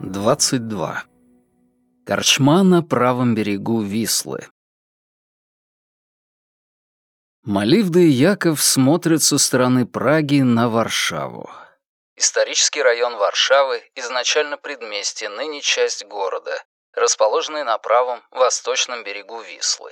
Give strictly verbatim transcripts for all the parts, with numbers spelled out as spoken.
двадцать два. Корчма на правом берегу Вислы. Маливда и Яков смотрят со стороны Праги на Варшаву. Исторический район Варшавы, изначально предместье, ныне часть города, расположенный на правом восточном берегу Вислы.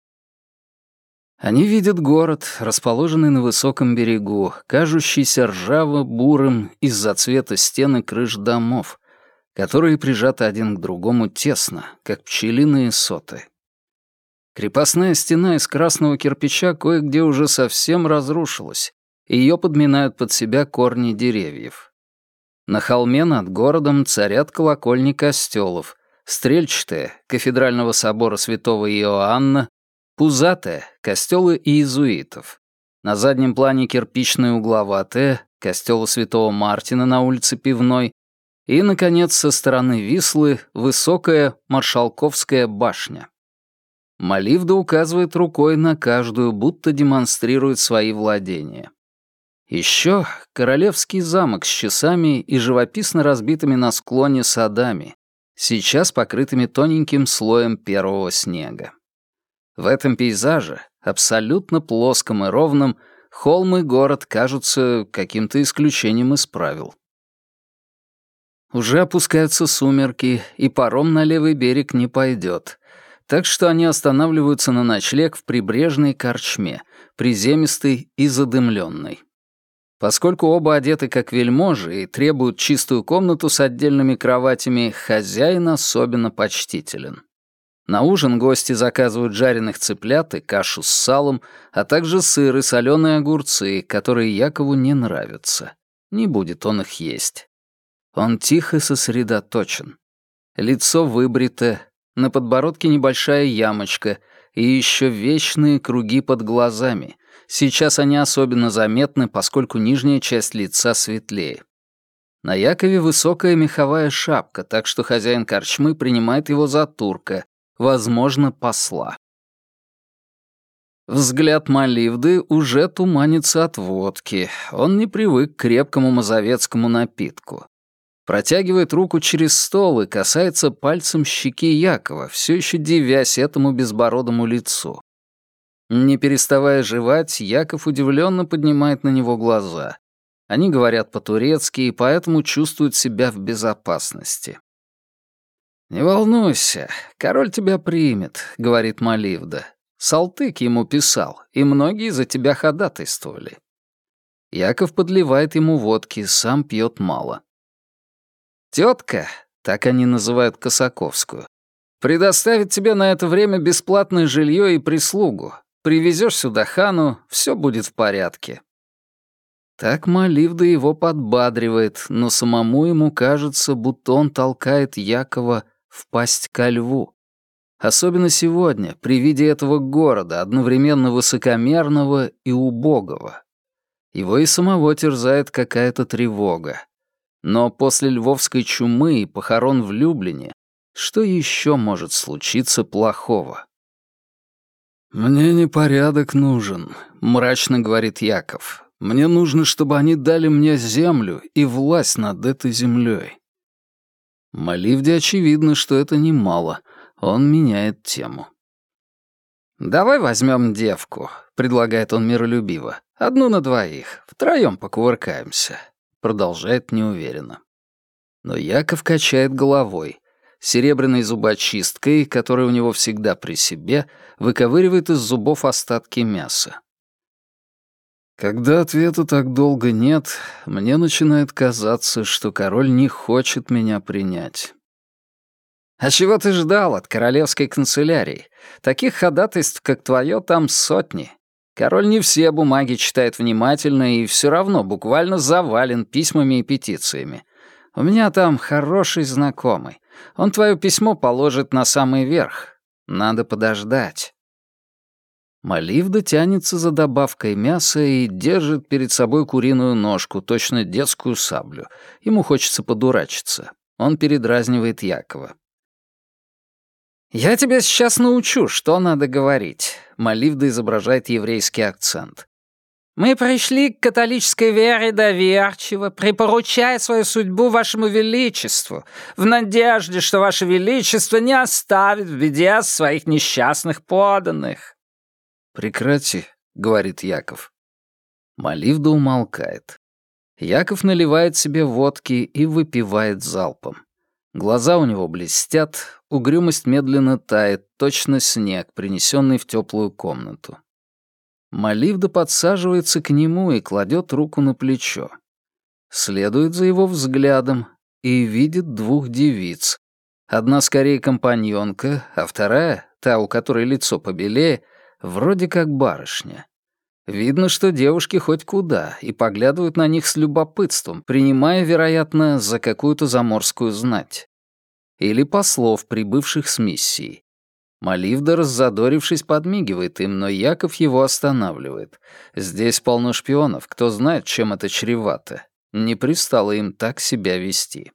Они видят город, расположенный на высоком берегу, кажущийся ржаво-бурым из-за цвета стен и крыш домов, которые прижаты один к другому тесно, как пчелиные соты. Крепостная стена из красного кирпича кое-где уже совсем разрушилась, и ее подминают под себя корни деревьев. На холме над городом царят колокольни костелов, стрельчатая — кафедрального собора святого Иоанна, пузатая — костелы иезуитов. На заднем плане кирпичная угловатая — костела святого Мартина на улице Пивной, и, наконец, со стороны Вислы высокая Маршалковская башня. Маливда указывает рукой на каждую, будто демонстрирует свои владения. Еще королевский замок с часами и живописно разбитыми на склоне садами, сейчас покрытыми тоненьким слоем первого снега. В этом пейзаже, абсолютно плоском и ровном, холм и город кажутся каким-то исключением из правил. Уже опускаются сумерки, и паром на левый берег не пойдет, так что они останавливаются на ночлег в прибрежной корчме, приземистой и задымленной. Поскольку оба одеты как вельможи и требуют чистую комнату с отдельными кроватями, хозяин особенно почтителен. На ужин гости заказывают жареных цыплят и кашу с салом, а также сыр и соленые огурцы, которые Якову не нравятся. Не будет он их есть. Он тихо сосредоточен. Лицо выбрито, на подбородке небольшая ямочка и еще вечные круги под глазами. Сейчас они особенно заметны, поскольку нижняя часть лица светлее. На Якове высокая меховая шапка, так что хозяин корчмы принимает его за турка, возможно, посла. Взгляд Маливды уже туманится от водки. Он не привык к крепкому мазовецкому напитку. Протягивает руку через стол и касается пальцем щеки Якова, все еще дивясь этому безбородому лицу. Не переставая жевать, Яков удивленно поднимает на него глаза. Они говорят по-турецки и поэтому чувствуют себя в безопасности. «Не волнуйся, король тебя примет», — говорит Маливда. «Салтык ему писал, и многие за тебя ходатайствовали». Яков подливает ему водки, сам пьет мало. «Тетка», так они называют Косаковскую, «предоставит тебе на это время бесплатное жилье и прислугу. Привезешь сюда хану, все будет в порядке». Так Маливда его подбадривает, но самому ему кажется, будто он толкает Якова впасть ко льву. Особенно сегодня, при виде этого города, одновременно высокомерного и убогого. Его и самого терзает какая-то тревога. Но после львовской чумы и похорон в Люблине, что еще может случиться плохого? «Мне не порядок нужен», — мрачно говорит Яков. «Мне нужно, чтобы они дали мне землю и власть над этой землей». Маливде очевидно, что это немало. Он меняет тему. «Давай возьмем девку», — предлагает он миролюбиво. «Одну на двоих. Втроем покувыркаемся». Продолжает неуверенно. Но Яков качает головой. Серебряной зубочисткой, которая у него всегда при себе, выковыривает из зубов остатки мяса. Когда ответа так долго нет, мне начинает казаться, что король не хочет меня принять. «А чего ты ждал от королевской канцелярии? Таких ходатайств, как твое, там сотни. Король не все бумаги читает внимательно и все равно буквально завален письмами и петициями. У меня там хороший знакомый. Он твое письмо положит на самый верх. Надо подождать». Маливда тянется за добавкой мяса и держит перед собой куриную ножку, точно детскую саблю. Ему хочется подурачиться. Он передразнивает Якова. «Я тебя сейчас научу, что надо говорить», — Маливда изображает еврейский акцент. Мы пришли к католической вере доверчиво, припоручая свою судьбу вашему величеству, в надежде, что ваше величество не оставит в беде своих несчастных подданных». «Прекрати», — говорит Яков. Маливда умолкает. Яков наливает себе водки и выпивает залпом. Глаза у него блестят, угрюмость медленно тает, точно снег, принесенный в теплую комнату. Маливда подсаживается к нему и кладет руку на плечо. Следует за его взглядом и видит двух девиц. Одна скорее компаньонка, а вторая, та, у которой лицо побелее, вроде как барышня. Видно, что девушки хоть куда, и поглядывают на них с любопытством, принимая, вероятно, за какую-то заморскую знать. Или послов, прибывших с миссией. Маливда, раззадорившись, подмигивает им, но Яков его останавливает. Здесь полно шпионов, кто знает, чем это чревато. Не пристало им так себя вести.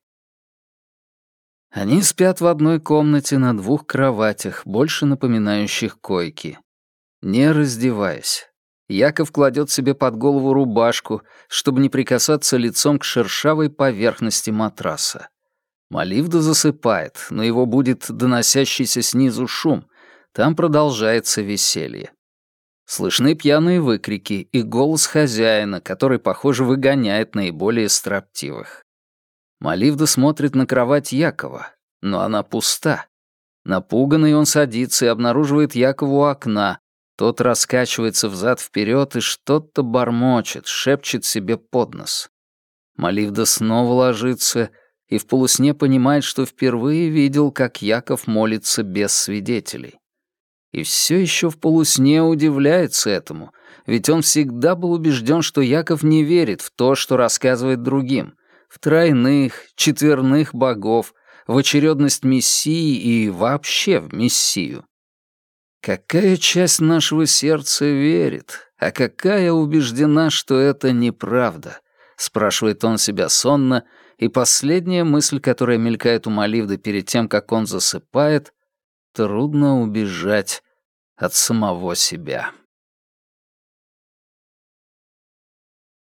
Они спят в одной комнате на двух кроватях, больше напоминающих койки. Не раздеваясь. Яков кладет себе под голову рубашку, чтобы не прикасаться лицом к шершавой поверхности матраса. Маливда засыпает, но его будет доносящийся снизу шум. Там продолжается веселье. Слышны пьяные выкрики и голос хозяина, который, похоже, выгоняет наиболее строптивых. Маливда смотрит на кровать Якова, но она пуста. Напуганный он садится и обнаруживает Якова у окна. Тот раскачивается взад-вперед и что-то бормочет, шепчет себе под нос. Маливда снова ложится и в полусне понимает, что впервые видел, как Яков молится без свидетелей. И все еще в полусне удивляется этому, ведь он всегда был убежден, что Яков не верит в то, что рассказывает другим, в тройных, четверных богов, в очередность Мессии и вообще в Мессию. Какая часть нашего сердца верит, а какая убеждена, что это неправда? Спрашивает он себя сонно, и последняя мысль, которая мелькает у Маливды перед тем, как он засыпает, трудно убежать от самого себя.